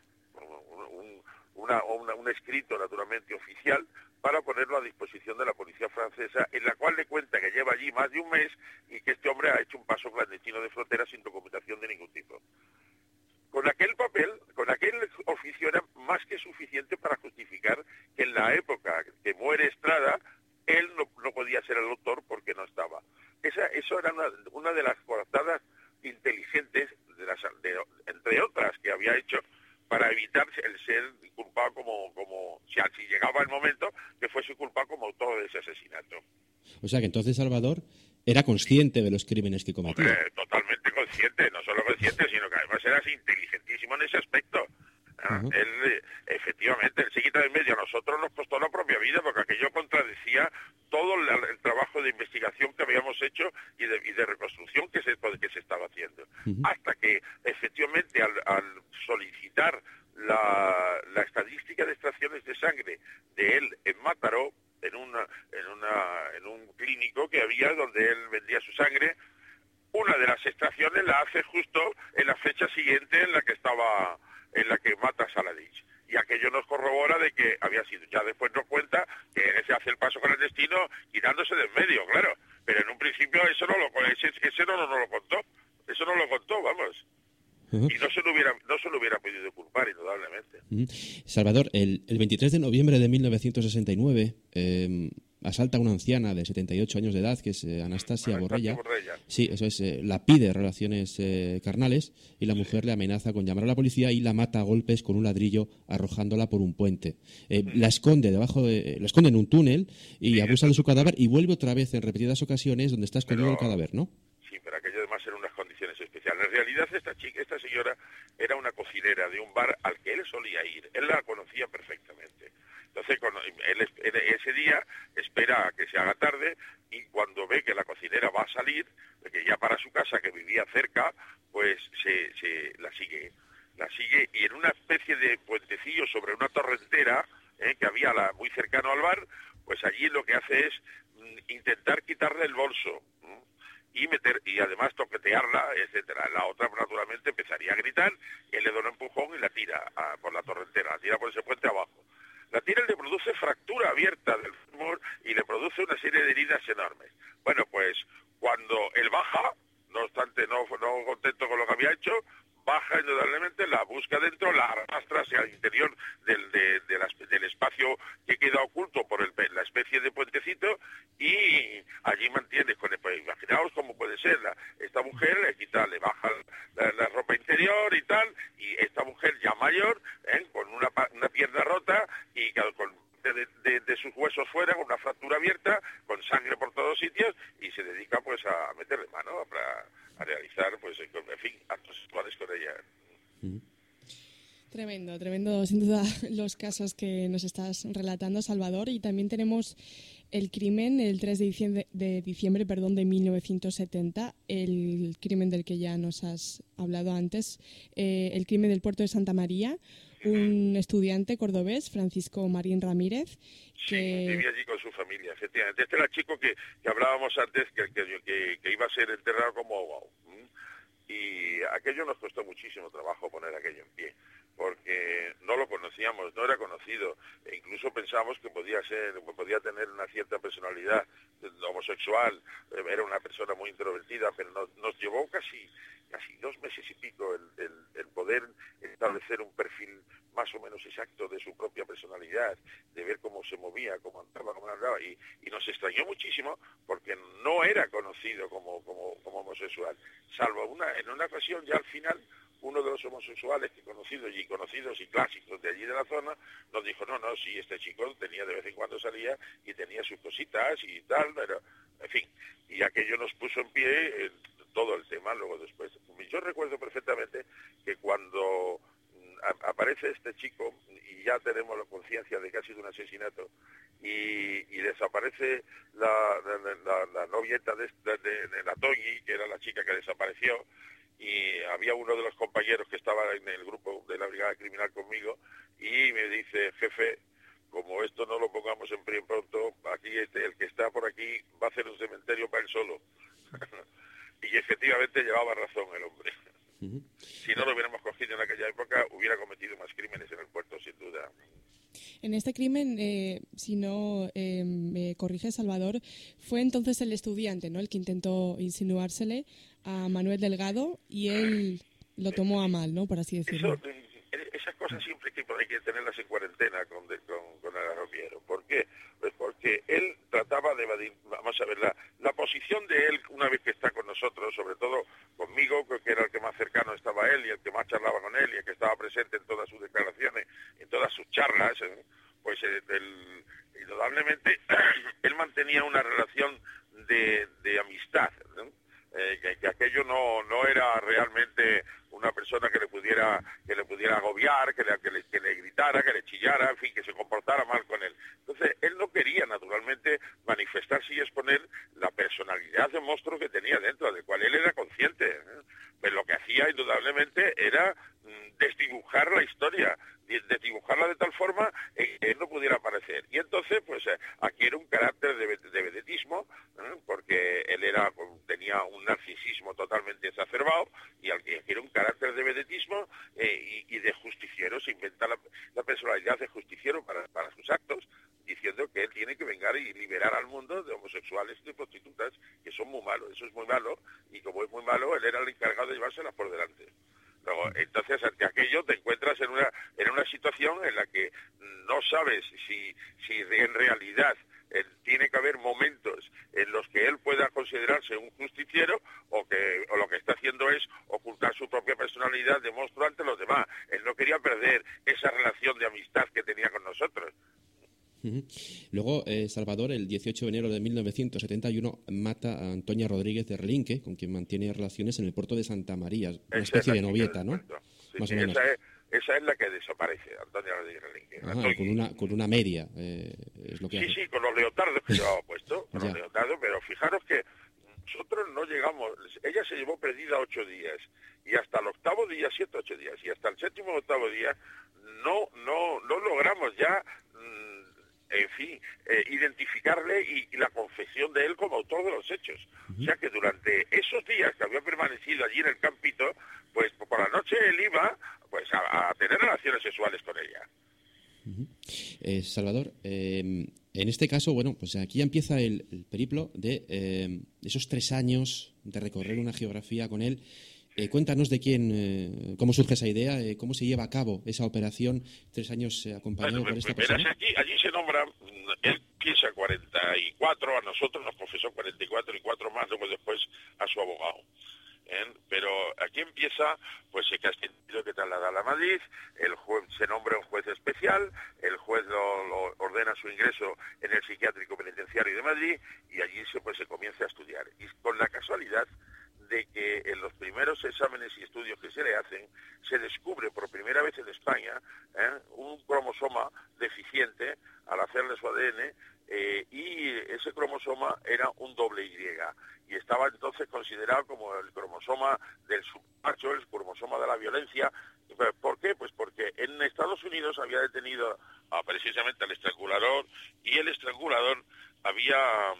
un escrito naturalmente oficial, para ponerlo a disposición de la policía francesa, en la cual le cuenta que lleva allí más de un mes y que este hombre ha hecho un paso clandestino de frontera sin documentación de ningún tipo. Con aquel papel, con aquel oficio, era más que suficiente para justificar que en la época que muere Estrada, él no podía ser el autor porque no estaba. Eso era una de las coartadas inteligentes, entre otras, que había hecho para evitar el ser culpado como si llegaba el momento, que fuese culpado como autor de ese asesinato. O sea que entonces Salvador era consciente de los crímenes que cometía. Totalmente consciente, no solo consciente, sino que además era inteligentísimo en ese aspecto. Él, efectivamente, él se quita de en medio. A nosotros nos costó la propia vida, porque aquello contradecía todo el trabajo de investigación que habíamos hecho y de reconstrucción que se estaba haciendo. Hasta que, efectivamente, al solicitar la estadística de extracciones de sangre de él en Mataró, en un clínico que había donde él vendía su sangre, una de las extracciones la hace justo en la fecha siguiente en la que mata a Saladich. Y aquello nos corrobora de que había sido. Ya después nos cuenta que se hace el paso con el destino quitándose de en medio, claro. Pero en un principio ese no lo contó. Eso no lo contó, vamos. Y no se lo hubiera podido culpar, indudablemente. Salvador, el 23 de noviembre de 1969, asalta a una anciana de 78 años de edad, que es Anastasia Borrella. Borrella. Sí, eso es, la pide relaciones carnales y la mujer le amenaza con llamar a la policía y la mata a golpes con un ladrillo arrojándola por un puente. La esconde la esconde en un túnel y abusa de su cadáver y vuelve otra vez en repetidas ocasiones donde está escondido el cadáver, ¿no? Sí, pero aquello además era unas condiciones especiales. En realidad esta señora era una cocinera de un bar al que él solía ir. Él la conocía perfectamente. Entonces, ese día espera a que se haga tarde y cuando ve que la cocinera va a salir, que ya para su casa, que vivía cerca, pues la sigue y en una especie de puentecillo sobre una torrentera que había muy cercano al bar, pues allí lo que hace es intentar quitarle el bolso y además toquetearla, etcétera. La otra naturalmente empezaría a gritar, él le da un empujón y la tira por la torrentera, la tira por ese puente abajo. La tira le produce fractura abierta del fémur y le produce una serie de heridas enormes. Bueno, pues cuando él baja, no obstante no contento con lo que había hecho, baja indudablemente, la busca dentro, la arrastra hacia el interior del espacio que queda oculto por la especie de puentecito y allí mantiene, pues imaginaos cómo puede ser, esta mujer le baja la ropa interior y tal, y esta mujer ya mayor, con una pierna rota y con de sus huesos fuera, con una fractura abierta, con sangre por todos sitios, y se dedica pues a meterle mano a realizar, pues, en fin, actos sexuales con ella. Tremendo, sin duda, los casos que nos estás relatando, Salvador. Y también tenemos el crimen, el 3 de diciembre de 1970, el crimen del que ya nos has hablado antes, el crimen del puerto de Santa María, un estudiante cordobés, Francisco Marín Ramírez, que vivía allí con su familia, efectivamente. Este era el chico que hablábamos antes, que iba a ser enterrado como abogado. Y aquello nos costó muchísimo trabajo poner aquello en pie, porque no lo conocíamos, no era conocido, e incluso pensamos que podía tener una cierta personalidad homosexual, era una persona muy introvertida, pero nos llevó casi 2 meses y pico el poder establecer un perfil más o menos exacto de su propia personalidad, de ver cómo se movía, cómo andaba, y nos extrañó muchísimo porque no era conocido como homosexual, salvo en una ocasión ya al final, uno de los homosexuales conocidos y clásicos de allí de la zona nos dijo, no, sí, este chico tenía de vez en cuando salía y tenía sus cositas y tal, pero en fin, y aquello nos puso en pie todo el tema. Luego después, yo recuerdo perfectamente que cuando aparece este chico y ya tenemos la conciencia de que ha sido un asesinato y desaparece la novieta de la Toñi, que era la chica que desapareció, y había uno de los compañeros que estaba en el grupo de la brigada criminal conmigo y me dice, jefe, como esto no lo pongamos en pronto, aquí el que está por aquí va a hacer un cementerio para él solo. Y efectivamente llevaba razón el hombre. Si no lo hubiéramos cogido en aquella época, hubiera cometido más crímenes en el puerto, sin duda. En este crimen, si no me corrige, Salvador, fue entonces el estudiante, ¿no?, el que intentó insinuársele a Manuel Delgado y él lo tomó a mal, ¿no?, por así decirlo. Esas cosas siempre hay que tenerlas en cuarentena con el Ropiero. ¿Por qué? Pues porque él trataba de evadir, vamos a ver, la posición de él una vez que está con nosotros, sobre todo conmigo, que era el que más cercano estaba a él y el que más charlaba con él y el que estaba presente en todas sus declaraciones, en todas sus charlas, pues indudablemente él mantenía una relación de amistad, ¿no? Que aquello no era realmente una persona que le pudiera agobiar, que le gritara, que le chillara, en fin, que se comportara mal con él. Entonces, él no quería, naturalmente, manifestarse y exponer la personalidad de monstruo que tenía dentro, del cual él era consciente. Pero lo que hacía, indudablemente, era desdibujar la historia, desdibujarla de tal forma que él no pudiera aparecer. Y entonces, pues, adquiere un carácter de vedetismo, porque él tenía un narcisismo totalmente exacerbado, y adquiere un carácter de vedetismo y de justiciero. Se inventa la personalidad de justiciero para sus actos, diciendo que él tiene que vengar y liberar al mundo de homosexuales y de prostitutas, que son muy malos. Eso es muy malo, y como es muy malo, él era el encargado de llevárselas por delante. Luego, entonces, ante aquello te encuentras en una situación en la que no sabes si en realidad tiene que haber momentos en los que él pueda considerarse un justiciero o lo que está haciendo es ocultar su propia personalidad de monstruo ante los demás. Él no quería perder esa relación de amistad que tenía con nosotros. Luego, Salvador, el 18 de enero de 1971, mata a Antonia Rodríguez de Relinque, con quien mantiene relaciones en el puerto de Santa María, una especie de novieta, ¿no? Sí, más o menos. Esa es la que desaparece, Antonia Rodríguez de Relinque. Con una media, es lo que hace. Sí, con los leotardos que llevaba puesto, con los leotardos, pero fijaros que nosotros no llegamos, ella se llevó perdida 8 días, y hasta el octavo día, 7, 8 días, y hasta el séptimo o octavo día, no logramos ya, en fin, identificarle y la confesión de él como autor de los hechos. O sea que durante esos días que había permanecido allí en el campito, pues por la noche él iba pues a tener relaciones sexuales con ella. Salvador, en este caso, bueno, pues aquí ya empieza el periplo de esos 3 años de recorrer una geografía con él. Cuéntanos de quién, cómo surge esa idea, cómo se lleva a cabo esa operación, 3 años acompañado por esta persona. Allí se nombra, él piensa 44, a nosotros nos confesó 44 y 4 más, luego después a su abogado. Pero aquí empieza, pues se ha tenido que trasladar a Madrid, el juez se nombra un juez especial, el juez lo ordena su ingreso en el psiquiátrico penitenciario de Madrid y allí se comienza a estudiar. Y con la casualidad de que en los primeros exámenes y estudios que se le hacen, se descubre por primera vez en España un cromosoma deficiente al hacerle su ADN, y ese cromosoma era un doble Y, y estaba entonces considerado como el cromosoma del submacho, el cromosoma de la violencia. ¿Por qué? Pues porque en Estados Unidos había detenido precisamente al estrangulador, y el estrangulador había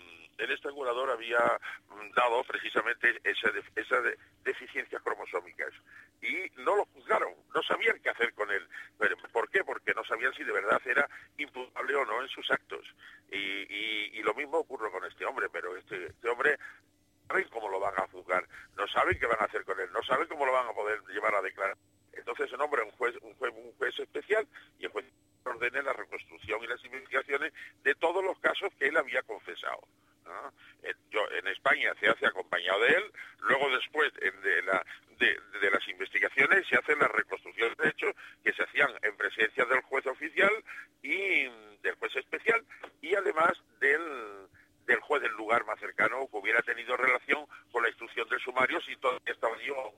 dado precisamente esas deficiencias cromosómicas, y no lo juzgaron, no sabían qué hacer con él. ¿Por qué? Porque no sabían si de verdad era imputable o no en sus actos, y lo mismo ocurre con este hombre, pero este hombre no saben cómo lo van a juzgar, no saben qué van a hacer con él, no saben cómo lo van a poder llevar a declarar. Entonces se nombra un juez especial, y el juez ordena la reconstrucción y las investigaciones de todos los casos que él había confesado. En España se hace acompañado de él, luego después de las investigaciones se hacen las reconstrucciones de hechos que se hacían en presencia del juez oficial y del juez especial, y además del juez del lugar más cercano que hubiera tenido relación con la instrucción del sumario si todavía estaba vivo o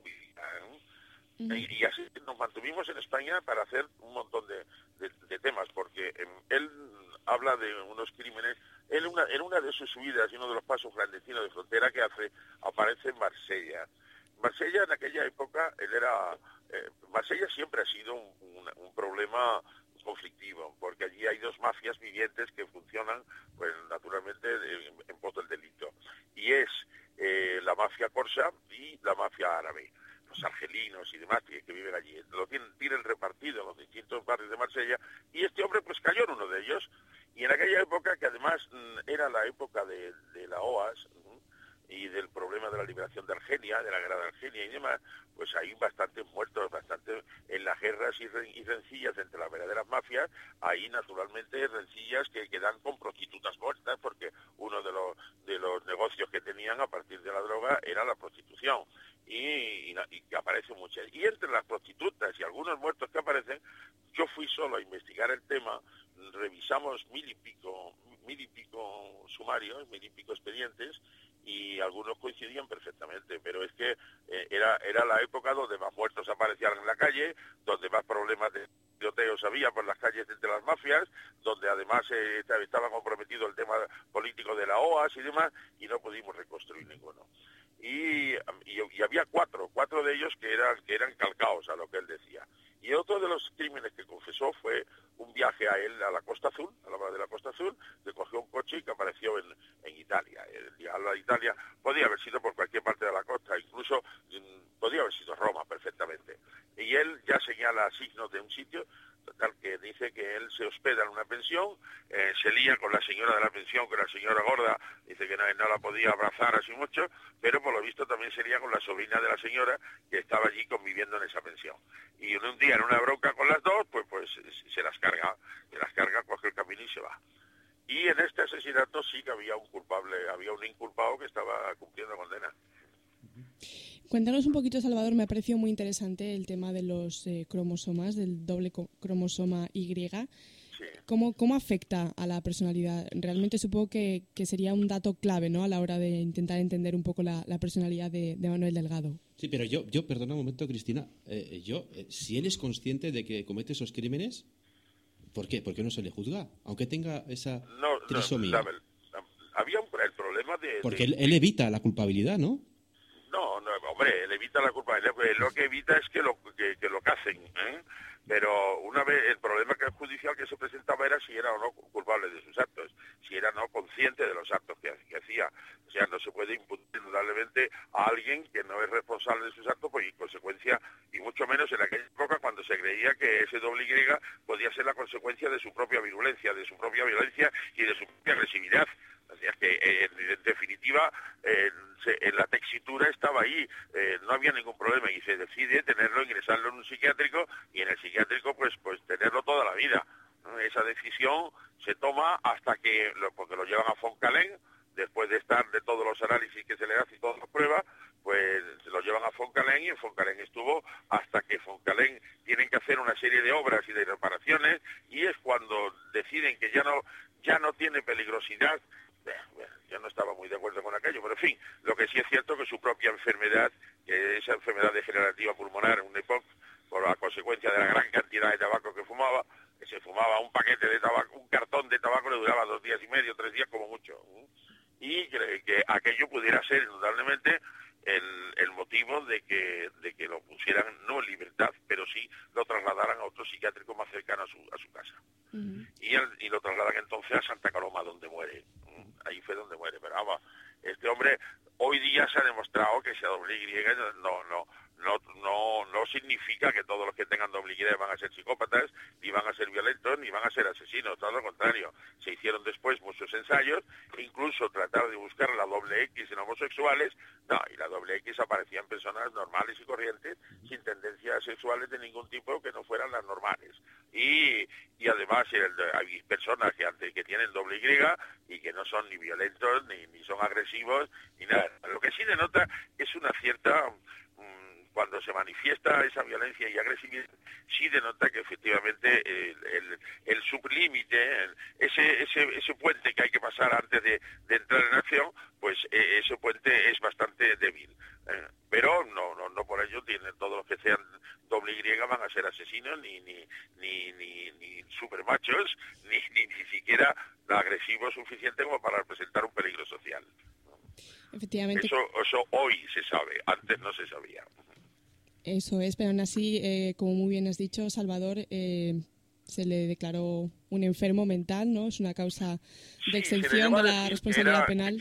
y así nos mantuvimos en España para hacer un montón de temas, porque él habla de unos crímenes. Él en una de sus subidas y uno de los pasos clandestinos de frontera que hace, aparece en Marsella. Marsella en aquella época, Marsella siempre ha sido un problema conflictivo, porque allí hay 2 mafias vivientes que funcionan, pues naturalmente, en pos del delito. Y es la mafia corsa y la mafia árabe. Los argelinos y demás que viven allí, lo tienen repartido en los distintos barrios de Marsella, y este hombre pues cayó en uno de ellos, y en aquella época, que además era la época de la OAS y del problema de la liberación de Argelia, de la guerra de Argelia y demás, pues hay bastantes muertos, en las guerras y rencillas entre las verdaderas mafias, hay naturalmente rencillas que dan con prostitutas muertas, porque uno de los negocios que tenían a partir de la droga era la prostitución, y que aparecen muchas. Y entre las prostitutas y algunos muertos que aparecen, yo fui solo a investigar el tema, revisamos 1000 y pico sumarios, 1000 y pico expedientes, y algunos coincidían perfectamente, pero es que era la época donde más muertos aparecían en la calle, donde más problemas de tiroteos había por las calles entre las mafias, donde además estaba comprometido el tema político de la OAS y demás, y no pudimos reconstruir ninguno. Y había cuatro de ellos que eran calcaos a lo que él decía. Y otro de los crímenes que confesó fue un viaje a él a la Costa Azul, a la mar de la Costa Azul, que cogió un coche y que apareció en Italia. El viaje a Italia podía haber sido por cualquier parte de la costa, incluso podía haber sido Roma perfectamente. Y él ya señala signos de un sitio, total, que dice que él se hospeda en una pensión, se lía con la señora de la pensión, que la señora gorda, dice que no la podía abrazar así mucho, pero por lo visto también se lía con la sobrina de la señora que estaba allí conviviendo en esa pensión. Y un día, en una bronca con las dos, pues se las carga, coge el camino y se va. Y en este asesinato sí que había un culpable, había un inculpado que estaba cumpliendo condena. Cuéntanos un poquito, Salvador, me ha parecido muy interesante el tema de los cromosomas, del doble cromosoma Y. Sí. ¿Cómo afecta a la personalidad? Realmente supongo que sería un dato clave, ¿no?, a la hora de intentar entender un poco la personalidad de Manuel Delgado. Sí, pero yo perdona un momento, Cristina, si él es consciente de que comete esos crímenes, ¿por qué? ¿Por qué no se le juzga? Aunque tenga esa trisomía. Había el problema de... Porque él evita la culpabilidad, ¿no? No, hombre, él evita la culpabilidad, porque lo que evita es que lo casen, ¿eh? Pero una vez, el problema judicial que se presentaba era si era o no culpable de sus actos, si era o no consciente de los actos que hacía. O sea, no se puede imputar indudablemente a alguien que no es responsable de sus actos, pues en consecuencia, y mucho menos en aquella época cuando se creía que ese doble Y podía ser la consecuencia de su propia virulencia, de su propia violencia y de su propia agresividad. O sea, que en definitiva en la textura estaba ahí, no había ningún problema y se decide tenerlo, ingresarlo en un psiquiátrico y en el psiquiátrico pues tenerlo toda la vida, ¿no? Esa decisión se toma hasta que, porque lo llevan a Foncalén, después de todos los análisis que se le hacen y todas las pruebas, pues se lo llevan a Foncalén y en Foncalén estuvo hasta que Foncalén tienen que hacer una serie de obras y de reparaciones y es cuando deciden que ya no tiene peligrosidad. Yo no estaba muy de acuerdo con aquello, pero en fin, lo que sí es cierto que su propia enfermedad, que esa enfermedad degenerativa pulmonar, un EPOC, por la consecuencia de la gran cantidad de tabaco que fumaba, que se fumaba un paquete de tabaco, un cartón de tabaco le duraba 2 días y medio, 3 días como mucho, y que aquello pudiera ser indudablemente el motivo de que lo pusieran no en libertad, pero sí lo trasladaran a otro psiquiátrico más cercano a su casa. Uh-huh. Y lo trasladan entonces a Santa Coloma, donde muere. Ahí fue donde muere, pero vamos, este hombre hoy día se ha demostrado que ese doble Y no significa que todos los que tengan doble Y van a ser psicópatas, ni van a ser violentos, ni van a ser asesinos, todo lo contrario. Se hicieron después muchos ensayos, incluso tratar de buscar la doble X en homosexuales, y la doble X aparecía en personas normales y corrientes, sin tendencias sexuales de ningún tipo que no fueran las normales. Y además hay personas que tienen doble Y y que no son ni violentos, ni son agresivos, ni nada. Lo que sí denota es una cierta... Cuando se manifiesta esa violencia y agresividad, sí denota que efectivamente el sublímite, ese puente que hay que pasar antes de entrar en acción, pues ese puente es bastante débil. Pero no por ello tienen todos los que sean doble Y van a ser asesinos, ni supermachos, ni siquiera agresivos suficientes como para representar un peligro social. Efectivamente. Eso hoy se sabe, antes no se sabía. Eso es, pero aún así, como muy bien has dicho, Salvador, se le declaró un enfermo mental, ¿no? Es una causa de exención de la responsabilidad penal.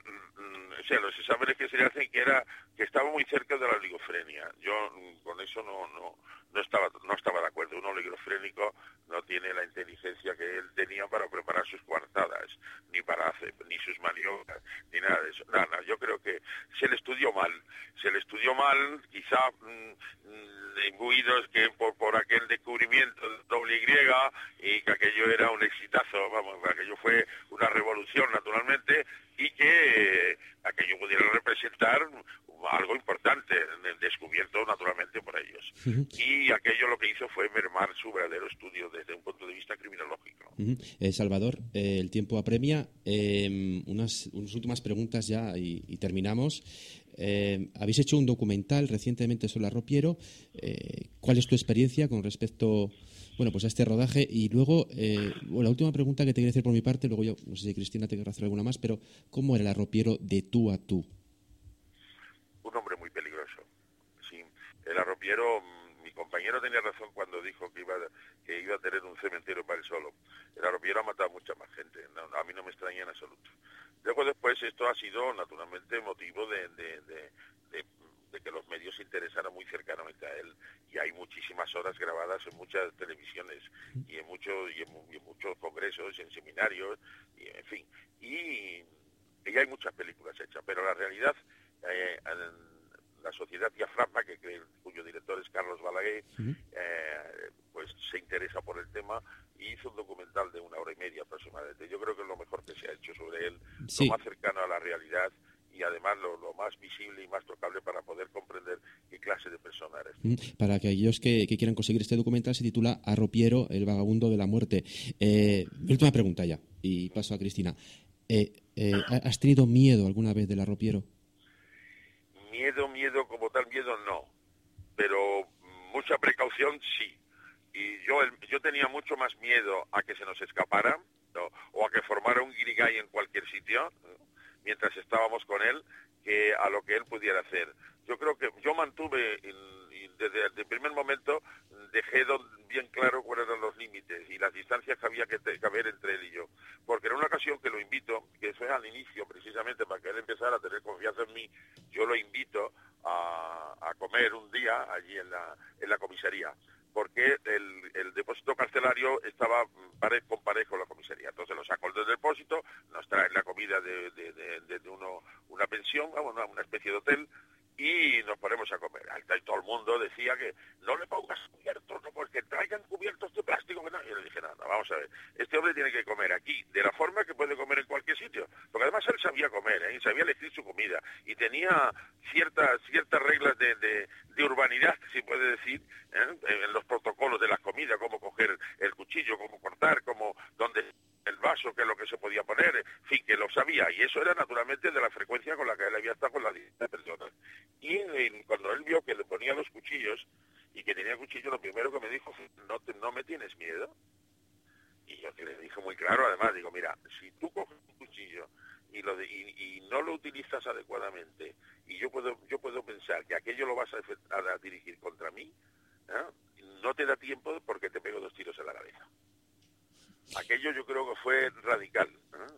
O sea, los exámenes que se le hacen que estaba muy cerca de la oligofrenia. Yo con eso no estaba de acuerdo. Un oligofrénico no tiene la inteligencia que él tenía para preparar sus coartadas, ni sus maniobras, ni nada de eso. Nada, yo creo que se le estudió mal, quizá imbuidos que por aquel descubrimiento del doble Y que aquello era un exitazo, vamos, aquello fue una revolución naturalmente, y que aquello pudiera representar algo importante, descubierto naturalmente por ellos. Uh-huh. Y aquello lo que hizo fue mermar su verdadero estudio desde un punto de vista criminológico. Uh-huh. Salvador, el tiempo apremia. Unas últimas preguntas ya y terminamos. Habéis hecho un documental recientemente sobre Arropiero. ¿Cuál es tu experiencia con respecto pues a este rodaje? Y luego, la última pregunta que te quería hacer por mi parte, luego yo, no sé si Cristina te querrá hacer alguna más, pero ¿cómo era el Arropiero de tú a tú? Un hombre muy peligroso. Sí, el Arropiero, mi compañero tenía razón cuando dijo que iba a tener un cementerio para él solo. El Arropiero ha matado a mucha más gente, a mí no me extraña en absoluto. Luego después esto ha sido naturalmente motivo de que los medios se interesaran muy cercanamente a él, y hay muchísimas horas grabadas en muchas televisiones y en muchos congresos, en seminarios, y en fin, y hay muchas películas hechas, pero la realidad, la sociedad Diafragma, cuyo director es Carlos Balaguer, pues se interesa por el tema y hizo un documental de 1 hora y media aproximadamente. Yo creo que es lo mejor lo más cercano a la realidad y además lo más visible y más tocable para poder comprender qué clase de persona eres. Para aquellos que quieran conseguir este documental, se titula Arropiero, el vagabundo de la muerte. Mi última pregunta ya, y paso a Cristina. ¿Has tenido miedo alguna vez del arropiero? Miedo como tal, miedo no, pero mucha precaución sí. Y yo tenía mucho más miedo a que se nos escapara, ¿no? O a que formara un guirigay en cualquier sitio, ¿no? Mientras estábamos con él, que a lo que él pudiera hacer. Yo creo que yo mantuve, y desde el primer momento, dejé bien claro cuáles eran los límites y las distancias que había que haber entre él y yo. Porque en una ocasión que lo invito, que fue al inicio precisamente para que él empezara a tener confianza en mí, yo lo invito a comer un día allí en la comisaría, porque el depósito carcelario estaba con pared con la comisaría. Entonces lo sacó del depósito, nos traen la comida de una pensión, una especie de hotel, y nos ponemos a comer. Y todo el mundo decía que no le pongas cubiertos, no, porque traigan cubiertos de plástico. Que no. Y yo le dije, no, vamos a ver, este hombre tiene que comer aquí, de la forma que puede comer en cualquier sitio. Porque además él sabía comer, y sabía elegir su comida, y tenía ciertas reglas de urbanidad, si puede decir, en los protocolos de la comida, cómo coger el cuchillo, cómo cortar, dónde el vaso, qué es lo que se podía poner, en fin, que lo sabía, y eso era naturalmente de la frecuencia con la que él había estado con la lista de personas. Y cuando él vio que le ponía los cuchillos, y que tenía cuchillo, lo primero que me dijo fue, ¿no me tienes miedo? Y yo que le dije muy claro, además, digo, mira, si tú coges un cuchillo y no lo utilizas adecuadamente, y yo puedo pensar que aquello lo vas a dirigir contra mí, no te da tiempo porque te pego 2 tiros en la cabeza. Aquello yo creo que fue radical.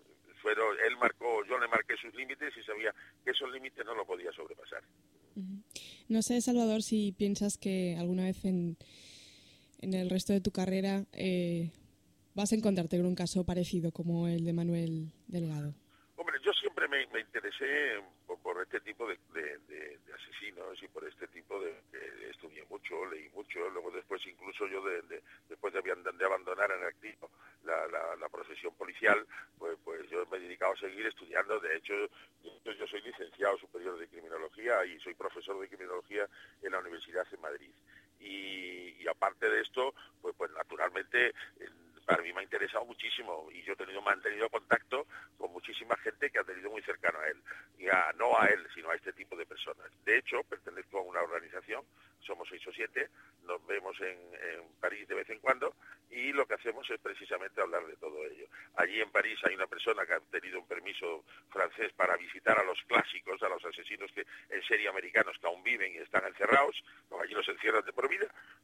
Yo le marqué sus límites y sabía que esos límites no lo podía sobrepasar. No sé, Salvador, si piensas que alguna vez en el resto de tu carrera vas a encontrarte con un caso parecido como el de Manuel Delgado. Hombre, yo siempre me interesé por este tipo de asesinos y por este tipo estudié mucho, leí mucho, luego después incluso yo después de abandonar en activo la profesión policial, pues yo me he dedicado a seguir estudiando. De hecho, yo soy licenciado superior de criminología y soy profesor de criminología en la Universidad de Madrid. Y aparte de esto, pues naturalmente para mí me ha interesado muchísimo y yo he mantenido contacto con muchísima gente que ha tenido muy cercano a él, y no a él, sino a este tipo de personas. De hecho, pertenezco a una organización, somos 6 o 7, nos vemos en París de vez en cuando, y lo que hacemos es precisamente hablar de todo ello. Allí en París hay una persona que ha tenido un permiso francés para visitar a los clásicos, a los asesinos en serie americanos que aún viven y están encerrados, allí los encierran de por vida,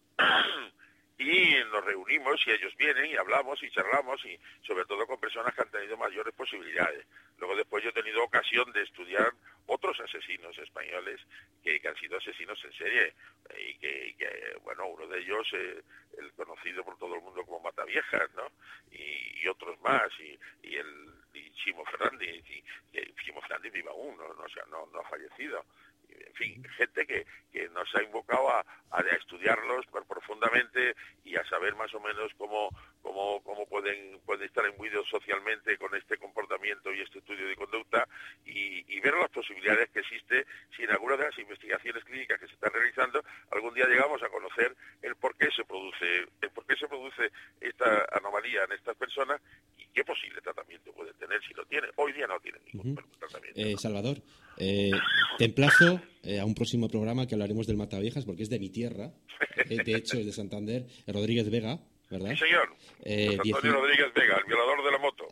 y nos reunimos y ellos vienen y hablamos y charlamos, y sobre todo con personas que han tenido mayores posibilidades. Luego después yo he tenido ocasión de estudiar otros asesinos españoles que han sido asesinos en serie, y que bueno, uno de ellos el conocido por todo el mundo como Mataviejas, ¿no? Y otros más, y Chimo Fernández, y Chimo Fernández vive aún, no ha fallecido. En fin, gente que nos ha invocado a estudiarlos profundamente y a saber más o menos cómo pueden estar imbuidos socialmente con este comportamiento y este estudio de conducta, y ver las posibilidades que existe si en alguna de las investigaciones clínicas que se están realizando algún día llegamos a conocer el por qué se produce esta anomalía en estas personas y qué posible tratamiento pueden tener si lo tienen. Hoy día no tienen ningún tratamiento. ¿No? Salvador, te emplazo a un próximo programa que hablaremos del Mataviejas, porque es de mi tierra, de hecho es de Santander, Rodríguez Vega, ¿verdad? Sí, señor. Antonio Rodríguez Vega, el violador de la moto.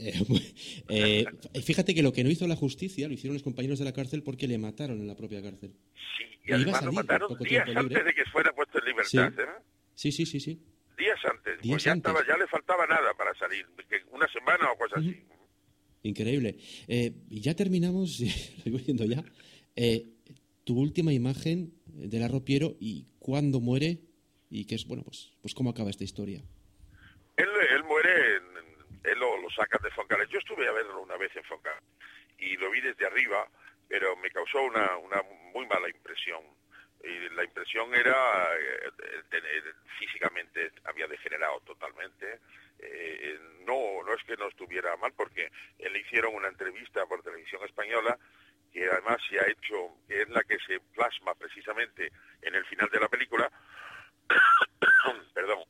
Fíjate que lo que no hizo la justicia lo hicieron los compañeros de la cárcel, porque le mataron en la propia cárcel. Sí, y además lo mataron días antes de que fuera puesto en libertad. Sí. Sí. Días antes. Ya le faltaba nada para salir, una semana o cosas así. Increíble. Y ya terminamos, lo voy viendo ya. Tu última imagen del arropiero y cuándo muere, y qué es, bueno, pues cómo acaba esta historia. Él muere, él lo sacan de Foncales. Yo estuve a verlo una vez en Foncales y lo vi desde arriba, pero me causó una muy mala impresión. Y la impresión era físicamente había degenerado totalmente. No es que no estuviera mal, porque le hicieron una entrevista por Televisión Española, que además se ha hecho, que es la que se plasma precisamente en el final de la película, perdón,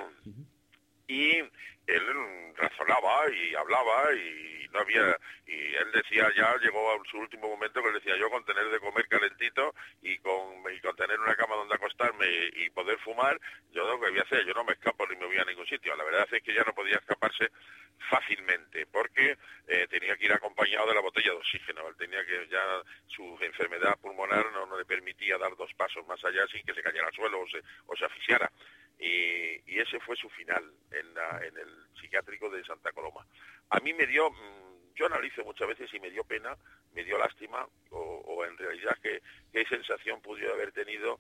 y él razonaba y hablaba y no había, y él decía, ya llegó a su último momento que él decía, yo con tener de comer calentito y con tener una cama donde acostarme y poder fumar, yo lo que voy a hacer, yo no me escapo ni me voy a ningún sitio. La verdad es que ya no podía escaparse fácilmente porque tenía que ir acompañado de la botella de oxígeno. Él tenía que, ya su enfermedad pulmonar no le permitía dar 2 pasos más allá sin que se cayera al suelo o se asfixiara. Y ese fue su final en el psiquiátrico de Santa Coloma. A mí me dio, yo analizo muchas veces y me dio pena, me dio lástima, o en realidad qué sensación pudo haber tenido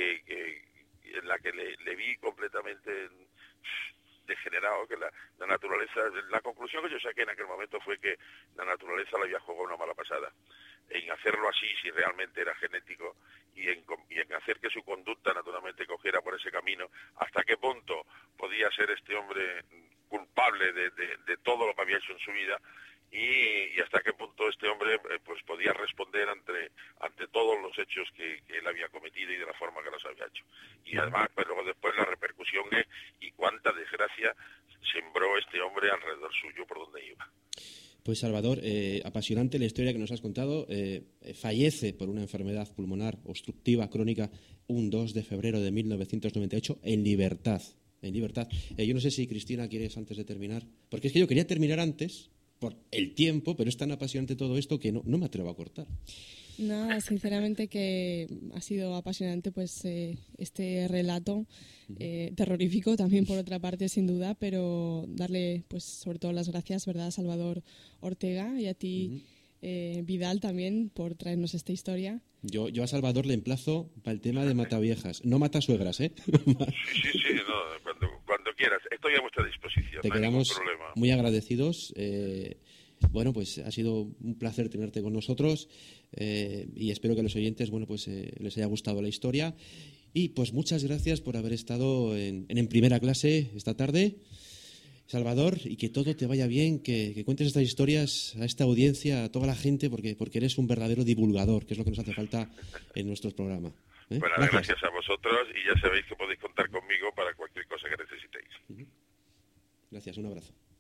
en la que le vi completamente degenerado, que la naturaleza, la conclusión que yo saqué en aquel momento fue que la naturaleza le había jugado una mala pasada en hacerlo así, si realmente era genético, y en hacer que su conducta naturalmente cogiera por ese camino. ¿Hasta qué punto podía ser este hombre culpable de todo lo que había hecho en su vida? Y hasta qué punto este hombre pues podía responder ante todos los hechos que él había cometido y de la forma que los había hecho. Y además, pues luego después la repercusión y cuánta desgracia sembró este hombre alrededor suyo por donde iba. Pues Salvador, apasionante la historia que nos has contado. Fallece por una enfermedad pulmonar obstructiva crónica un 2 de febrero de 1998 en libertad. Yo no sé si Cristina quieres, antes de terminar, porque es que yo quería terminar antes por el tiempo, pero es tan apasionante todo esto que no me atrevo a cortar. Nada, sinceramente que ha sido apasionante pues este relato terrorífico también por otra parte sin duda, pero darle pues sobre todo las gracias, ¿verdad, Salvador Ortega, y a ti Vidal también por traernos esta historia. Yo a Salvador le emplazo para el tema de mataviejas, no matasuegras, ¿eh? Sí, cuando quieras, estoy a vuestra disposición. Te quedamos muy agradecidos. Bueno, pues ha sido un placer tenerte con nosotros y espero que a los oyentes, bueno, pues les haya gustado la historia. Y pues muchas gracias por haber estado en Primera Clase esta tarde, Salvador, y que todo te vaya bien, que cuentes estas historias a esta audiencia, a toda la gente, porque eres un verdadero divulgador, que es lo que nos hace falta en nuestros programas. Bueno, gracias a vosotros y ya sabéis que podéis contar conmigo para cualquier cosa que necesitéis. Gracias, un abrazo.